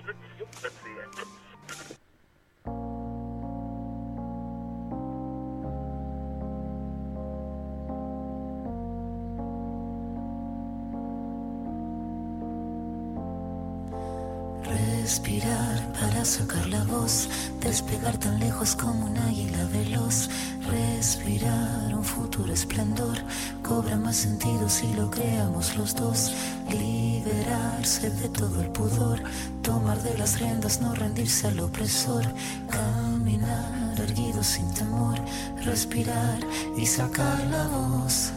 Respirar para sacar la voz, despegar tan lejos como un águila veloz. Respirar un futuro esplendor, cobra más sentido si lo creamos los dos. Liberarse de todo el pudor, tomar de las riendas, no rendirse al opresor. Caminar erguido sin temor, respirar y sacar la voz.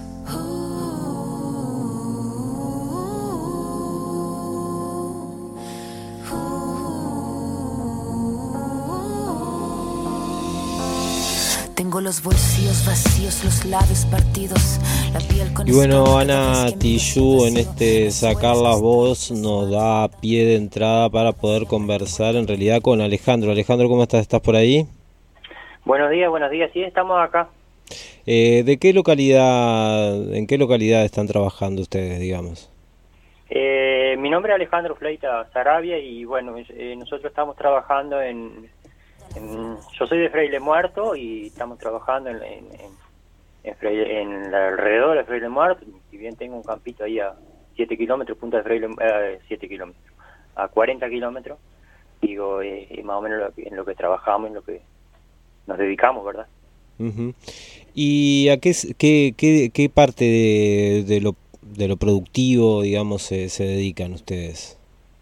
Tengo los bolsillos vacíos, los labios partidos, la piel con... Y bueno, Ana Tijoux, en este Sacar la Voz nos da pie de entrada para poder conversar en realidad con Alejandro. Alejandro, ¿cómo estás? ¿Estás por ahí? Buenos días, sí, estamos acá. ¿En qué localidad están trabajando ustedes, digamos? Mi nombre es Alejandro Fleita Sarabia y bueno, nosotros estamos trabajando yo soy de Fraile Muerto y estamos trabajando en alrededor de Fraile Muerto. Si bien tengo un campito ahí a 7 kilómetros, punta de Fraile, 7 kilómetros, a 40 kilómetros, digo, más o menos en lo que trabajamos, en lo que nos dedicamos, ¿verdad? Uh-huh. ¿Y a qué parte de lo productivo, digamos, se dedican ustedes?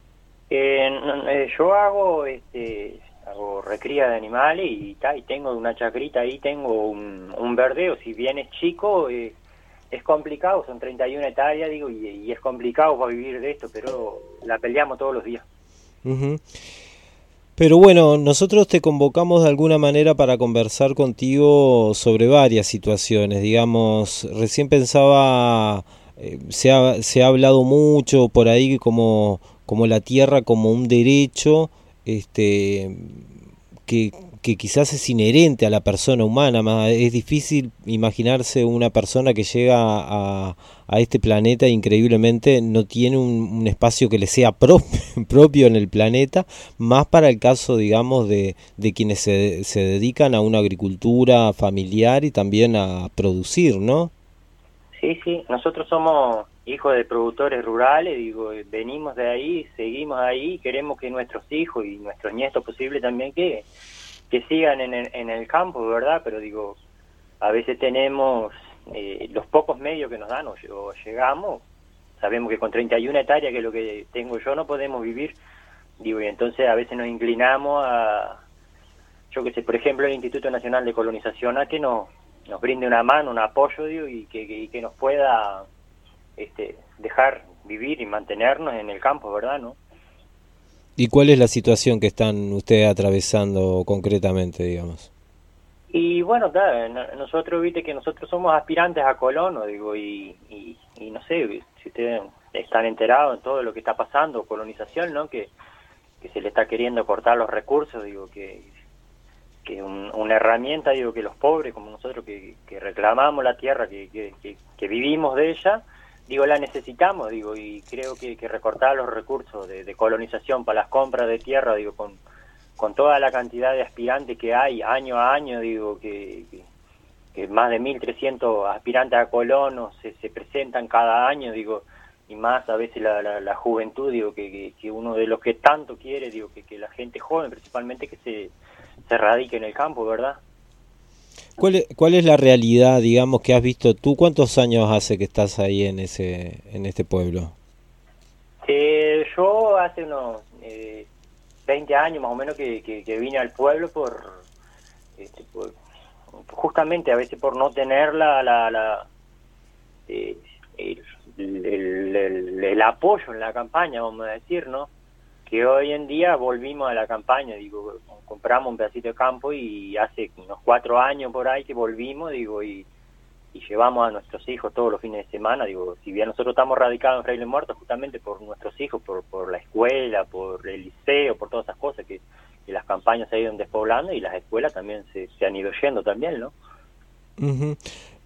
Yo hago recría de animales y tengo una chacrita ahí, tengo un verdeo. Si bien es chico, es complicado, son 31 hectáreas, digo, y es complicado para vivir de esto, pero la peleamos todos los días. Uh-huh. Pero bueno, nosotros te convocamos de alguna manera para conversar contigo sobre varias situaciones. Digamos, recién pensaba, se ha hablado mucho por ahí como la tierra como un derecho, que quizás es inherente a la persona humana. Es difícil imaginarse una persona que llega a este planeta increíblemente no tiene un espacio que le sea propio en el planeta, más para el caso, digamos, de quienes se dedican a una agricultura familiar y también a producir, ¿no? Sí, nosotros somos hijos de productores rurales, digo, venimos de ahí, seguimos ahí, queremos que nuestros hijos y nuestros nietos posibles también que sigan en el campo, ¿verdad? Pero digo, a veces tenemos los pocos medios que nos dan o llegamos, sabemos que con 31 hectáreas, que es lo que tengo yo, no podemos vivir, digo, y entonces a veces nos inclinamos a, yo que sé, por ejemplo, el Instituto Nacional de Colonización, a que nos brinde una mano, un apoyo, digo, y que nos pueda dejar vivir y mantenernos en el campo, ¿verdad? ¿No? ¿Y cuál es la situación que están ustedes atravesando concretamente, digamos? Y bueno, nosotros, viste que nosotros somos aspirantes a colono, digo, y no sé si ustedes están enterados en todo lo que está pasando, colonización, ¿no? Que se le está queriendo cortar los recursos, digo, que una herramienta, digo, que los pobres como nosotros que reclamamos la tierra, que vivimos de ella, digo, la necesitamos, digo, y creo que recortar los recursos de colonización para las compras de tierra, digo, con toda la cantidad de aspirantes que hay año a año, digo, que más de 1.300 aspirantes a colonos se presentan cada año, digo, y más a veces la juventud, digo, que uno de los que tanto quiere, digo, que la gente joven principalmente que se radique en el campo, ¿verdad? ¿Cuál es la realidad, digamos, que has visto tú? ¿Cuántos años hace que estás ahí en este pueblo? Yo hace unos 20 años más o menos que vine al pueblo por justamente a veces por no tener el apoyo en la campaña, vamos a decir, ¿no? Que hoy en día volvimos a la campaña, digo, compramos un pedacito de campo y hace unos 4 años por ahí que volvimos, digo, y llevamos a nuestros hijos todos los fines de semana, digo, si bien nosotros estamos radicados en Fraile Muerto justamente por nuestros hijos, por la escuela, por el liceo, por todas esas cosas que las campañas se han ido despoblando y las escuelas también se han ido yendo también, ¿no? Uh-huh.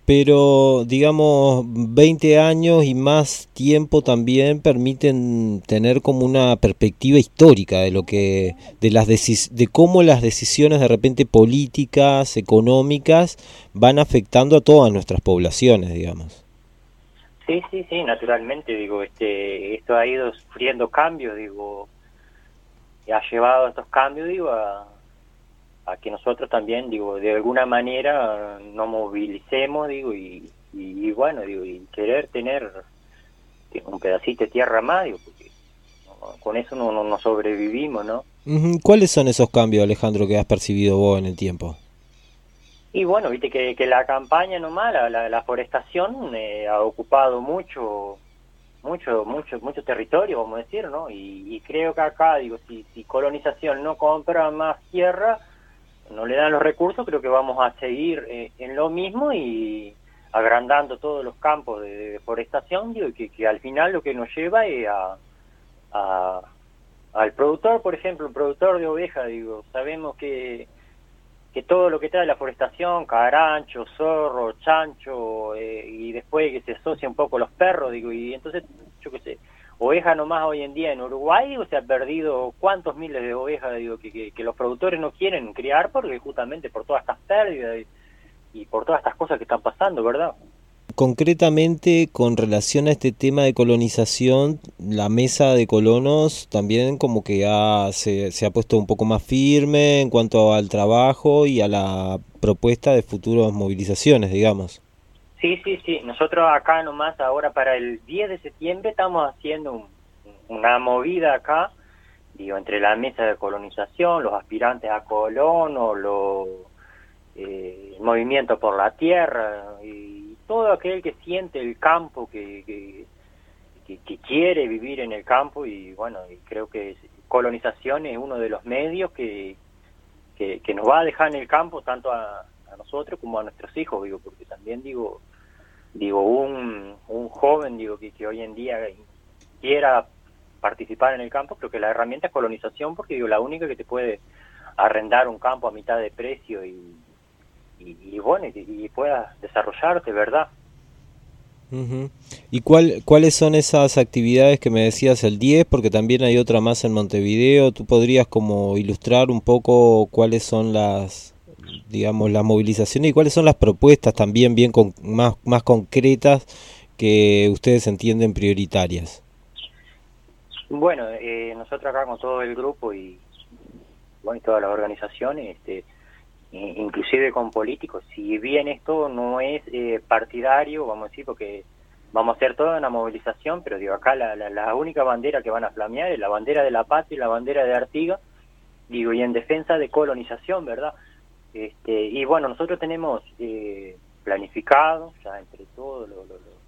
Pero, digamos, 20 años y más tiempo también permiten tener como una perspectiva histórica de lo que, de cómo las decisiones de repente políticas, económicas, van afectando a todas nuestras poblaciones, digamos. Sí, sí, sí, naturalmente, digo, esto ha ido sufriendo cambios, digo, y ha llevado estos cambios, digo, a que nosotros también, digo, de alguna manera nos movilicemos, digo, y bueno, digo, y querer tener un pedacito de tierra más, digo, porque con eso no sobrevivimos, ¿no? ¿Cuáles son esos cambios, Alejandro, que has percibido vos en el tiempo? Y bueno, viste que la campaña nomás, la forestación ha ocupado mucho territorio, vamos a decir, ¿no? Y creo que acá, digo, si colonización no compra más tierra, no le dan los recursos, creo que vamos a seguir en lo mismo y agrandando todos los campos de deforestación, digo, que al final lo que nos lleva es a al productor, por ejemplo, un productor de oveja, digo, sabemos que todo lo que trae la forestación, carancho, zorro, chancho, y después que se asocia un poco los perros, digo, y entonces, yo qué sé, oveja nomás hoy en día en Uruguay, digo, se ha perdido cuántos miles de ovejas, digo, que los productores no quieren criar porque justamente por todas estas pérdidas y por todas estas cosas que están pasando, ¿verdad? Concretamente, con relación a este tema de colonización, la mesa de colonos también como que se ha puesto un poco más firme en cuanto al trabajo y a la propuesta de futuras movilizaciones, digamos. Sí, sí, sí, nosotros acá nomás ahora para el 10 de septiembre estamos haciendo una movida acá, digo, entre la mesa de colonización, los aspirantes a colono, el movimiento por la tierra y todo aquel que siente el campo, que quiere vivir en el campo y bueno, y creo que colonización es uno de los medios que nos va a dejar en el campo tanto a nosotros como a nuestros hijos, digo, porque también digo un joven, digo, que hoy en día quiera participar en el campo, creo que la herramienta es colonización, porque digo, la única que te puede arrendar un campo a mitad de precio y bueno, y puedas desarrollarte, ¿verdad? Ujú. ¿Y cuáles son esas actividades que me decías el 10? Porque también hay otra más en Montevideo. ¿Tú podrías como ilustrar un poco cuáles son las, digamos, las movilizaciones y cuáles son las propuestas también bien más concretas que ustedes entienden prioritarias? Bueno, nosotros acá con todo el grupo y bueno, y todas las organizaciones, inclusive con políticos, si bien esto no es partidario, vamos a decir, porque vamos a hacer toda una movilización, pero digo, acá la única bandera que van a flamear es la bandera de la patria y la bandera de Artigas, digo, y en defensa de colonización, ¿verdad? Y bueno, nosotros tenemos planificado, ya entre todos los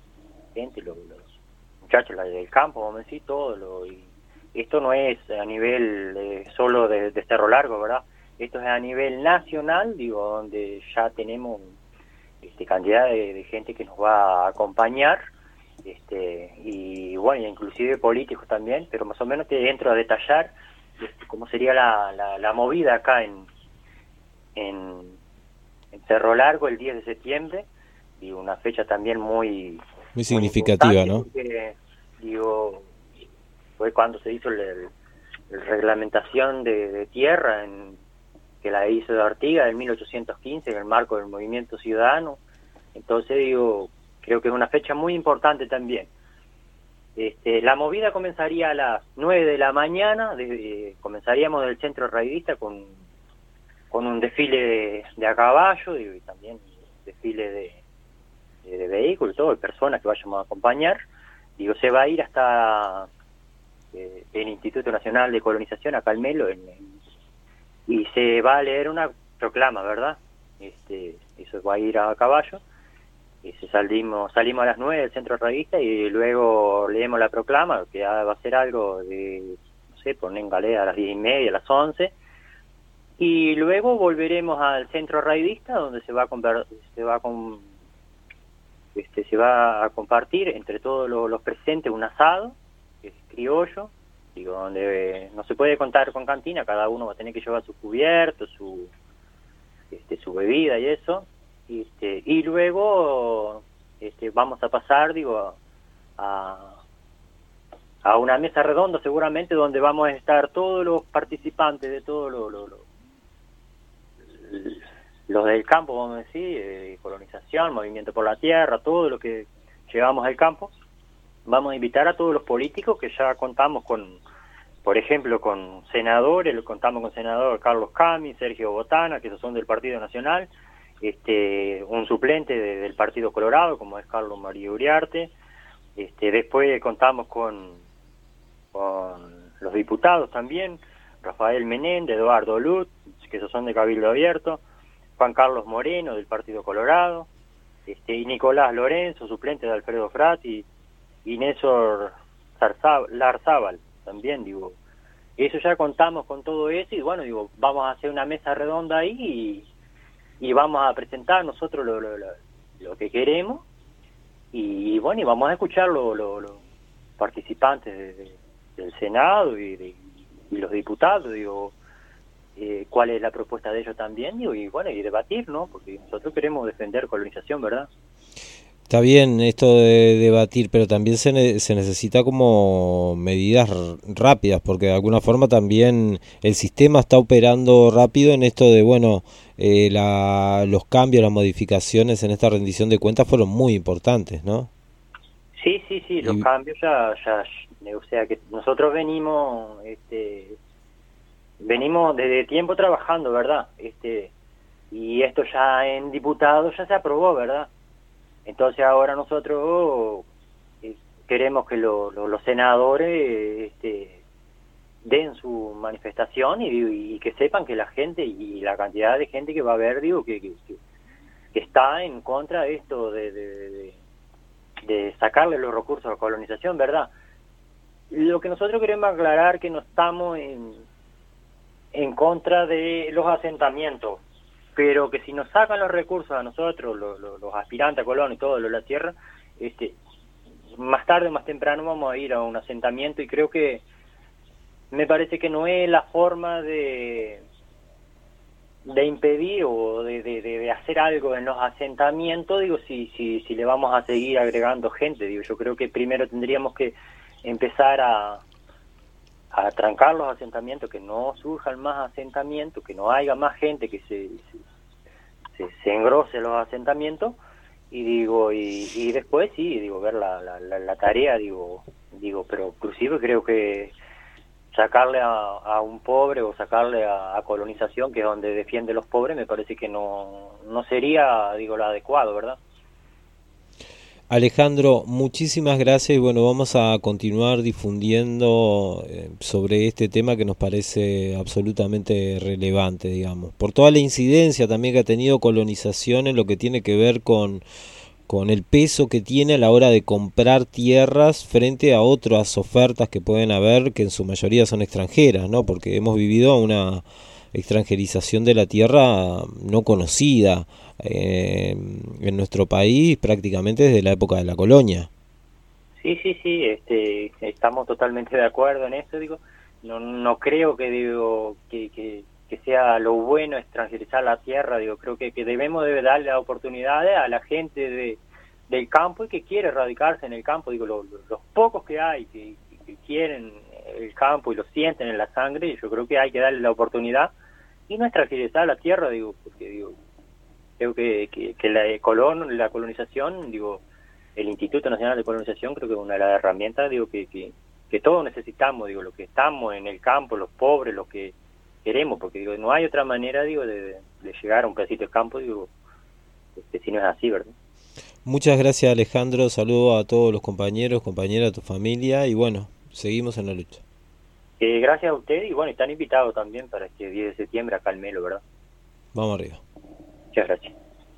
muchachos del campo, vamos a decir, y esto no es a nivel solo de Cerro Largo, ¿verdad? Esto es a nivel nacional, digo, donde ya tenemos cantidad de gente que nos va a acompañar, y bueno, inclusive políticos también, pero más o menos te entro a detallar cómo sería la movida acá en Cerro Largo el 10 de septiembre, y una fecha también Muy significativa, ¿no? porque, digo, fue cuando se hizo el reglamentación de tierra que la hizo de Artigas en 1815 en el marco del movimiento ciudadano. Entonces, digo, creo que es una fecha muy importante también. La movida comenzaría a las 9 de la mañana, comenzaríamos del centro raidista con un desfile de a caballo, digo, y también desfile de vehículos, todo, de personas que vayamos a acompañar. Digo, se va a ir hasta el Instituto Nacional de Colonización, acá al Melo, y se va a leer una proclama, ¿verdad? Eso va a ir a caballo. Salimos a las 9 del centro raidista y luego leemos la proclama, que va a ser algo de, no sé, poner en galera a las 10:30, a las 11. Y luego volveremos al centro raidista, donde se va a compartir entre todos los presentes un asado, que es criollo, digo, donde no se puede contar con cantina, cada uno va a tener que llevar su cubierto, su bebida y eso. Y luego vamos a pasar, digo, a una mesa redonda seguramente, donde vamos a estar todos los participantes de todos los del campo, vamos a decir, colonización, movimiento por la tierra, todo lo que llevamos al campo. Vamos a invitar a todos los políticos, que ya contamos con, por ejemplo, con senadores. Contamos con senador Carlos Cami, Sergio Botana, que esos son del Partido Nacional, un suplente del Partido Colorado, como es Carlos María Uriarte. Después contamos con los diputados también, Rafael Menéndez, Eduardo Lutz, que esos son de Cabildo Abierto, Juan Carlos Moreno, del Partido Colorado, y Nicolás Lorenzo, suplente de Alfredo Frati, y Néstor Larzábal, también, digo. Eso ya contamos con todo eso, y bueno, digo, vamos a hacer una mesa redonda ahí, y vamos a presentar nosotros lo que queremos, y bueno, y vamos a escuchar los participantes del Senado y los diputados, digo, cuál es la propuesta de ellos también, digo, y bueno, y debatir, ¿no? Porque nosotros queremos defender colonización, ¿verdad? Está bien esto de debatir, pero también se necesita como medidas rápidas, porque de alguna forma también el sistema está operando rápido en esto de, bueno, los cambios, las modificaciones en esta rendición de cuentas fueron muy importantes, ¿no? Sí, los cambios ya, o sea que nosotros venimos desde tiempo trabajando, ¿verdad? Y esto ya en diputados ya se aprobó, ¿verdad? Entonces ahora nosotros queremos que los senadores den su manifestación y que sepan que la gente y la cantidad de gente que va a haber, digo, que está en contra de esto de sacarle los recursos a la colonización, ¿verdad? Lo que nosotros queremos aclarar, que no estamos en contra de los asentamientos, pero que si nos sacan los recursos a nosotros, los aspirantes a Colón y todo lo de la tierra, más tarde o más temprano vamos a ir a un asentamiento, y creo que me parece que no es la forma de impedir o de hacer algo en los asentamientos, digo, si le vamos a seguir agregando gente, digo, yo creo que primero tendríamos que empezar a trancar los asentamientos, que no surjan más asentamientos, que no haya más gente que se engrose los asentamientos, y después sí, digo, ver la tarea, digo, pero inclusive creo que sacarle a un pobre o sacarle a colonización, que es donde defiende los pobres, me parece que no sería, digo, lo adecuado, ¿verdad? Alejandro, muchísimas gracias, y bueno, vamos a continuar difundiendo sobre este tema que nos parece absolutamente relevante, digamos, por toda la incidencia también que ha tenido colonización en lo que tiene que ver con el peso que tiene a la hora de comprar tierras frente a otras ofertas que pueden haber, que en su mayoría son extranjeras, ¿no? Porque hemos vivido una extranjerización de la tierra no conocida en nuestro país prácticamente desde la época de la colonia. Sí, estamos totalmente de acuerdo en eso, digo, no creo que sea lo bueno extranjerizar la tierra, digo, creo que debemos de darle la oportunidad a la gente del campo y que quiere radicarse en el campo, digo, los pocos que hay que quieren el campo y lo sienten en la sangre, yo creo que hay que darle la oportunidad y no extranjerizar la tierra, digo, porque digo, creo que la colonización, digo, el Instituto Nacional de Colonización, creo que es una de las herramientas, digo, que todos necesitamos, digo, lo que estamos en el campo, los pobres, los que queremos, porque digo, no hay otra manera, digo, de llegar a un pedacito de campo, digo, si no es así, ¿verdad? Muchas gracias, Alejandro, saludo a todos los compañeros, compañeras, a tu familia, y bueno, seguimos en la lucha. Gracias a usted, y bueno, están invitados también para este 10 de septiembre acá al Melo, ¿verdad? Vamos arriba. Muchas gracias.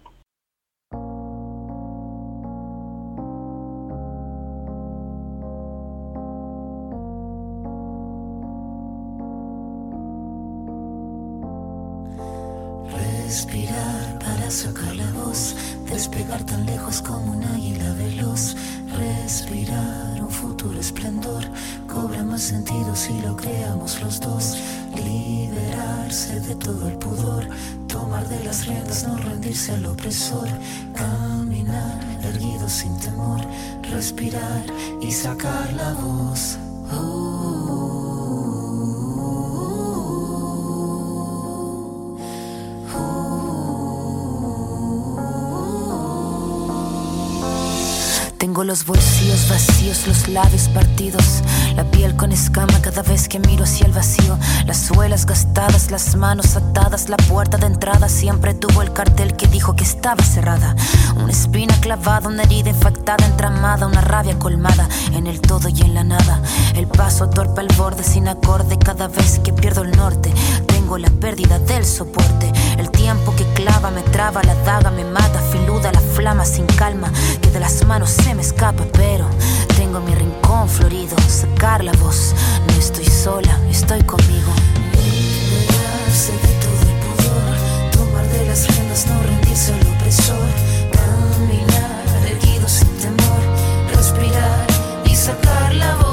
Respirar para sacar la voz, despegar tan lejos como un águila veloz. Respirar un futuro esplendor, cobra más sentido si lo creamos los dos. liberarse de todo el pudor, tomar de las riendas, no rendirse al opresor, caminar erguido sin temor, respirar y sacar la voz. Tengo los bolsillos vacíos, los labios partidos, la piel con escama cada vez que miro hacia el vacío, las suelas gastadas, las manos atadas, la puerta de entrada siempre tuvo el cartel que dijo que estaba cerrada. Una espina clavada, una herida infectada, entramada, una rabia colmada en el todo y en la nada. El paso torpe al borde sin acorde cada vez que pierdo el norte. Tengo la pérdida del soporte, el tiempo que clava me traba, la daga me mata, filuda la flama sin calma que de las manos se me escapa, pero tengo mi rincón florido, sacar la voz, no estoy sola, estoy conmigo. Liberarse de todo el pudor, tomar de las riendas, no rendirse al opresor, caminar erguido sin temor, respirar y sacar la voz.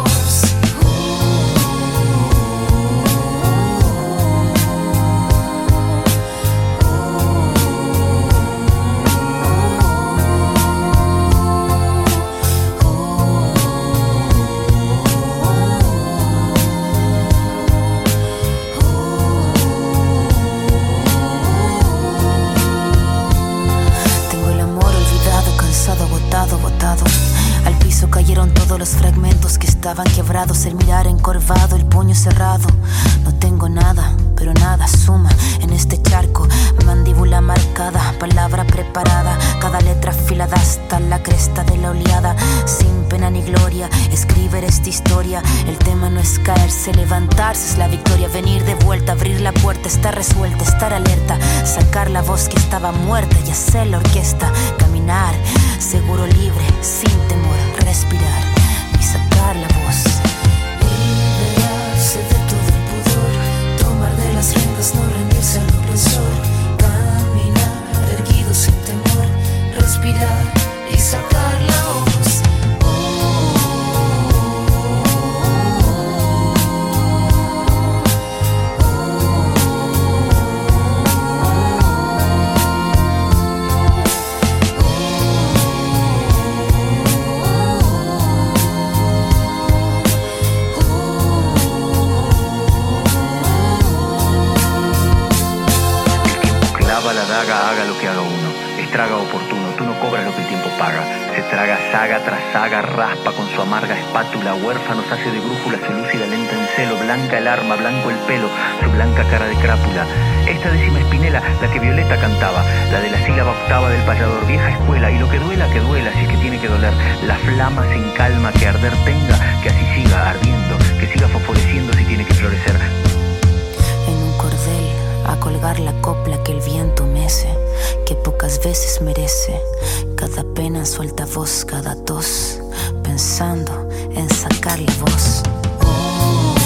Botado. Al piso cayeron todos los fragmentos que estaban quebrados, el mirar encorvado, el puño cerrado. No tengo nada, pero nada suma en este charco. Mandíbula marcada, palabra preparada, cada letra afilada hasta la cresta de la oleada. Sin pena ni gloria, escribir esta historia. El tema no es caerse, levantarse es la victoria. Venir de vuelta, abrir la puerta, estar resuelta, estar alerta, sacar la voz que estaba muerta y hacer la orquesta. Caminar, seguro, libre, sin temor, respirar y sacar la voz. Liberarse de todo el pudor, tomar de las riendas, no rendirse al opresor, caminar erguido sin temor, respirar y sacar la voz. La daga, haga lo que haga uno, estraga oportuno, tú no cobras lo que el tiempo paga. Se traga saga tras saga, raspa con su amarga espátula, huérfanos hace de brújula, su lúcida lenta en celo, blanca el arma, blanco el pelo, su blanca cara de crápula. Esta décima espinela, la que Violeta cantaba, la de la sílaba octava del payador, vieja escuela, y lo que duela, si es que tiene que doler, la flama sin calma que arder tenga, que así siga ardiendo, que siga fosforeciendo si tiene que florecer. En un cordel a colgar la copla que el viento mece, que pocas veces merece, cada pena suelta voz, cada tos, pensando en sacar la voz.